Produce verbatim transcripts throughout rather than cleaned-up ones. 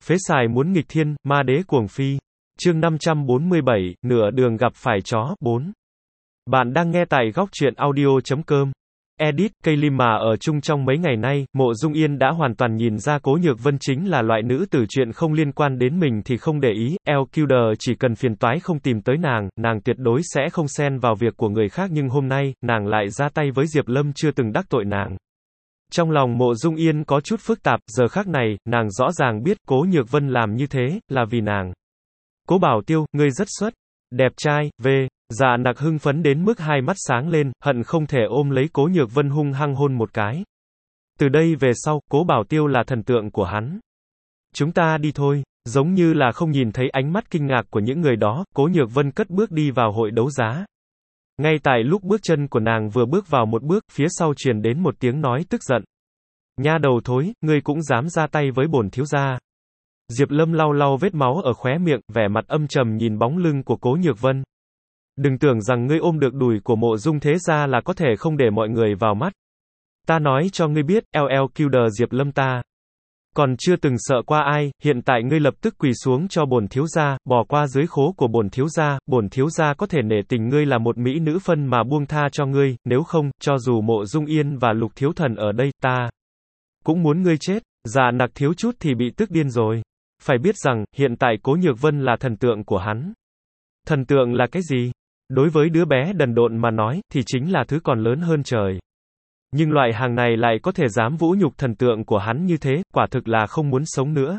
Phế xài muốn nghịch thiên, ma đế cuồng phi. Chương năm trăm bốn mươi bảy, nửa đường gặp phải chó, bốn. Bạn đang nghe tại góc truyện audio chấm com. Edit, cây lim mà ở chung trong mấy ngày nay, Mộ Dung Yên đã hoàn toàn nhìn ra Cố Nhược Vân chính là loại nữ tử chuyện không liên quan đến mình thì không để ý, El Kildare chỉ cần phiền toái không tìm tới nàng, nàng tuyệt đối sẽ không xen vào việc của người khác nhưng hôm nay, nàng lại ra tay với Diệp Lâm chưa từng đắc tội nàng. Trong lòng Mộ Dung Yên có chút phức tạp, giờ khắc này, nàng rõ ràng biết Cố Nhược Vân làm như thế, là vì nàng. Cố Bảo Tiêu, ngươi rất xuất, đẹp trai, về. Dạ Nặc hưng phấn đến mức hai mắt sáng lên, hận không thể ôm lấy Cố Nhược Vân hung hăng hôn một cái. Từ đây về sau, Cố Bảo Tiêu là thần tượng của hắn. Chúng ta đi thôi, giống như là không nhìn thấy ánh mắt kinh ngạc của những người đó, Cố Nhược Vân cất bước đi vào hội đấu giá. Ngay tại lúc bước chân của nàng vừa bước vào một bước, phía sau truyền đến một tiếng nói tức giận. Nha đầu thối, ngươi cũng dám ra tay với bổn thiếu gia. Diệp Lâm lau lau vết máu ở khóe miệng, vẻ mặt âm trầm nhìn bóng lưng của Cố Nhược Vân. Đừng tưởng rằng ngươi ôm được đùi của Mộ Dung thế gia là có thể không để mọi người vào mắt. Ta nói cho ngươi biết, El Kildare Diệp Lâm ta còn chưa từng sợ qua ai, hiện tại ngươi lập tức quỳ xuống cho bổn thiếu gia, bỏ qua dưới khố của bổn thiếu gia, bổn thiếu gia có thể nể tình ngươi là một mỹ nữ phân mà buông tha cho ngươi, nếu không, cho dù Mộ Dung Yên và Lục thiếu thần ở đây, ta cũng muốn ngươi chết. Dạ Nặc thiếu chút thì bị tức điên rồi. Phải biết rằng, hiện tại Cố Nhược Vân là thần tượng của hắn. Thần tượng là cái gì? Đối với đứa bé đần độn mà nói, thì chính là thứ còn lớn hơn trời. Nhưng loại hàng này lại có thể dám vũ nhục thần tượng của hắn như thế, quả thực là không muốn sống nữa.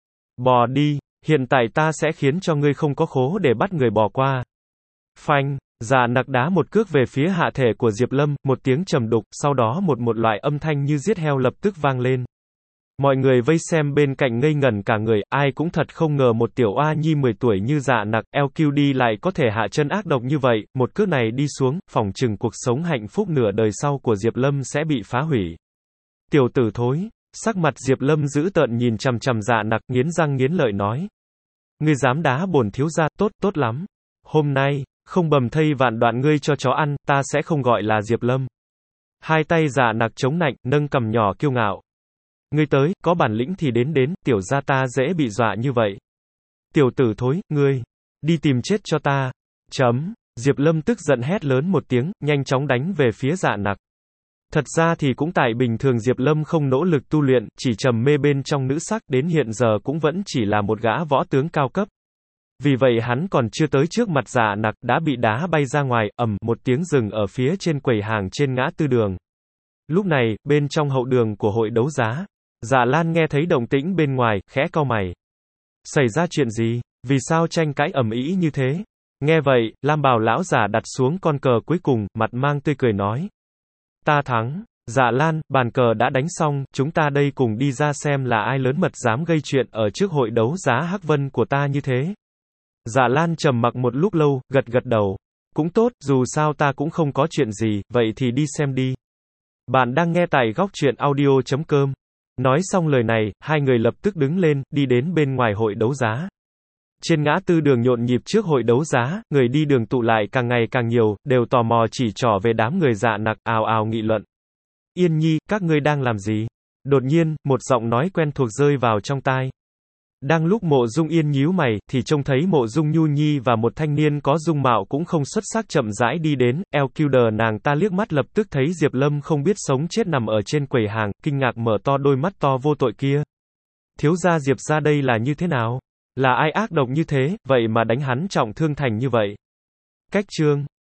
Bò đi, hiện tại ta sẽ khiến cho ngươi không có khố để bắt người bò qua. Phanh, Dạ Nặc đá một cước về phía hạ thể của Diệp Lâm, một tiếng trầm đục, sau đó một một loại âm thanh như giết heo lập tức vang lên. Mọi người vây xem bên cạnh ngây ngẩn cả người, ai cũng thật không ngờ một tiểu oa nhi mười tuổi như Dạ Nặc, El Kildare lại có thể hạ chân ác độc như vậy, một cước này đi xuống, phỏng chừng cuộc sống hạnh phúc nửa đời sau của Diệp Lâm sẽ bị phá hủy. Tiểu tử thối, sắc mặt Diệp Lâm dữ tợn nhìn chằm chằm Dạ Nặc, nghiến răng nghiến lợi nói. Ngươi dám đá bổn thiếu gia, tốt, tốt lắm. Hôm nay, không bầm thây vạn đoạn ngươi cho chó ăn, ta sẽ không gọi là Diệp Lâm. Hai tay Dạ Nặc chống nạnh, nâng cằm nhỏ kiêu ngạo. Ngươi tới, có bản lĩnh thì đến đến, tiểu gia ta dễ bị dọa như vậy. Tiểu tử thối, ngươi, đi tìm chết cho ta. Chấm, Diệp Lâm tức giận hét lớn một tiếng, nhanh chóng đánh về phía Dạ Nặc. Thật ra thì cũng tại bình thường Diệp Lâm không nỗ lực tu luyện, chỉ trầm mê bên trong nữ sắc, đến hiện giờ cũng vẫn chỉ là một gã võ tướng cao cấp. Vì vậy hắn còn chưa tới trước mặt Dạ Nặc, đã bị đá bay ra ngoài, ầm, một tiếng dừng ở phía trên quầy hàng trên ngã tư đường. Lúc này, bên trong hậu đường của hội đấu giá, Dạ Lan nghe thấy động tĩnh bên ngoài, khẽ cau mày. Xảy ra chuyện gì? Vì sao tranh cãi ầm ĩ như thế? Nghe vậy, Lam Bào lão giả đặt xuống con cờ cuối cùng, mặt mang tươi cười nói. Ta thắng. Dạ Lan, bàn cờ đã đánh xong, chúng ta đây cùng đi ra xem là ai lớn mật dám gây chuyện ở trước hội đấu giá Hắc Vân của ta như thế. Dạ Lan trầm mặc một lúc lâu, gật gật đầu. Cũng tốt, dù sao ta cũng không có chuyện gì, vậy thì đi xem đi. Bạn đang nghe tại góc truyện audio chấm com. Nói xong lời này, hai người lập tức đứng lên, đi đến bên ngoài hội đấu giá. Trên ngã tư đường nhộn nhịp trước hội đấu giá, người đi đường tụ lại càng ngày càng nhiều, đều tò mò chỉ trỏ về đám người Dạ Nặc, ào ào nghị luận. Yên Nhi, các ngươi đang làm gì? Đột nhiên, một giọng nói quen thuộc rơi vào trong tai. Đang lúc Mộ Dung Yên nhíu mày, thì trông thấy Mộ Dung Nhu Nhi và một thanh niên có dung mạo cũng không xuất sắc chậm rãi đi đến, El Kildare nàng ta liếc mắt lập tức thấy Diệp Lâm không biết sống chết nằm ở trên quầy hàng, kinh ngạc mở to đôi mắt to vô tội kia. Thiếu gia Diệp gia đây là như thế nào? Là ai ác độc như thế, vậy mà đánh hắn trọng thương thành như vậy? Cách chương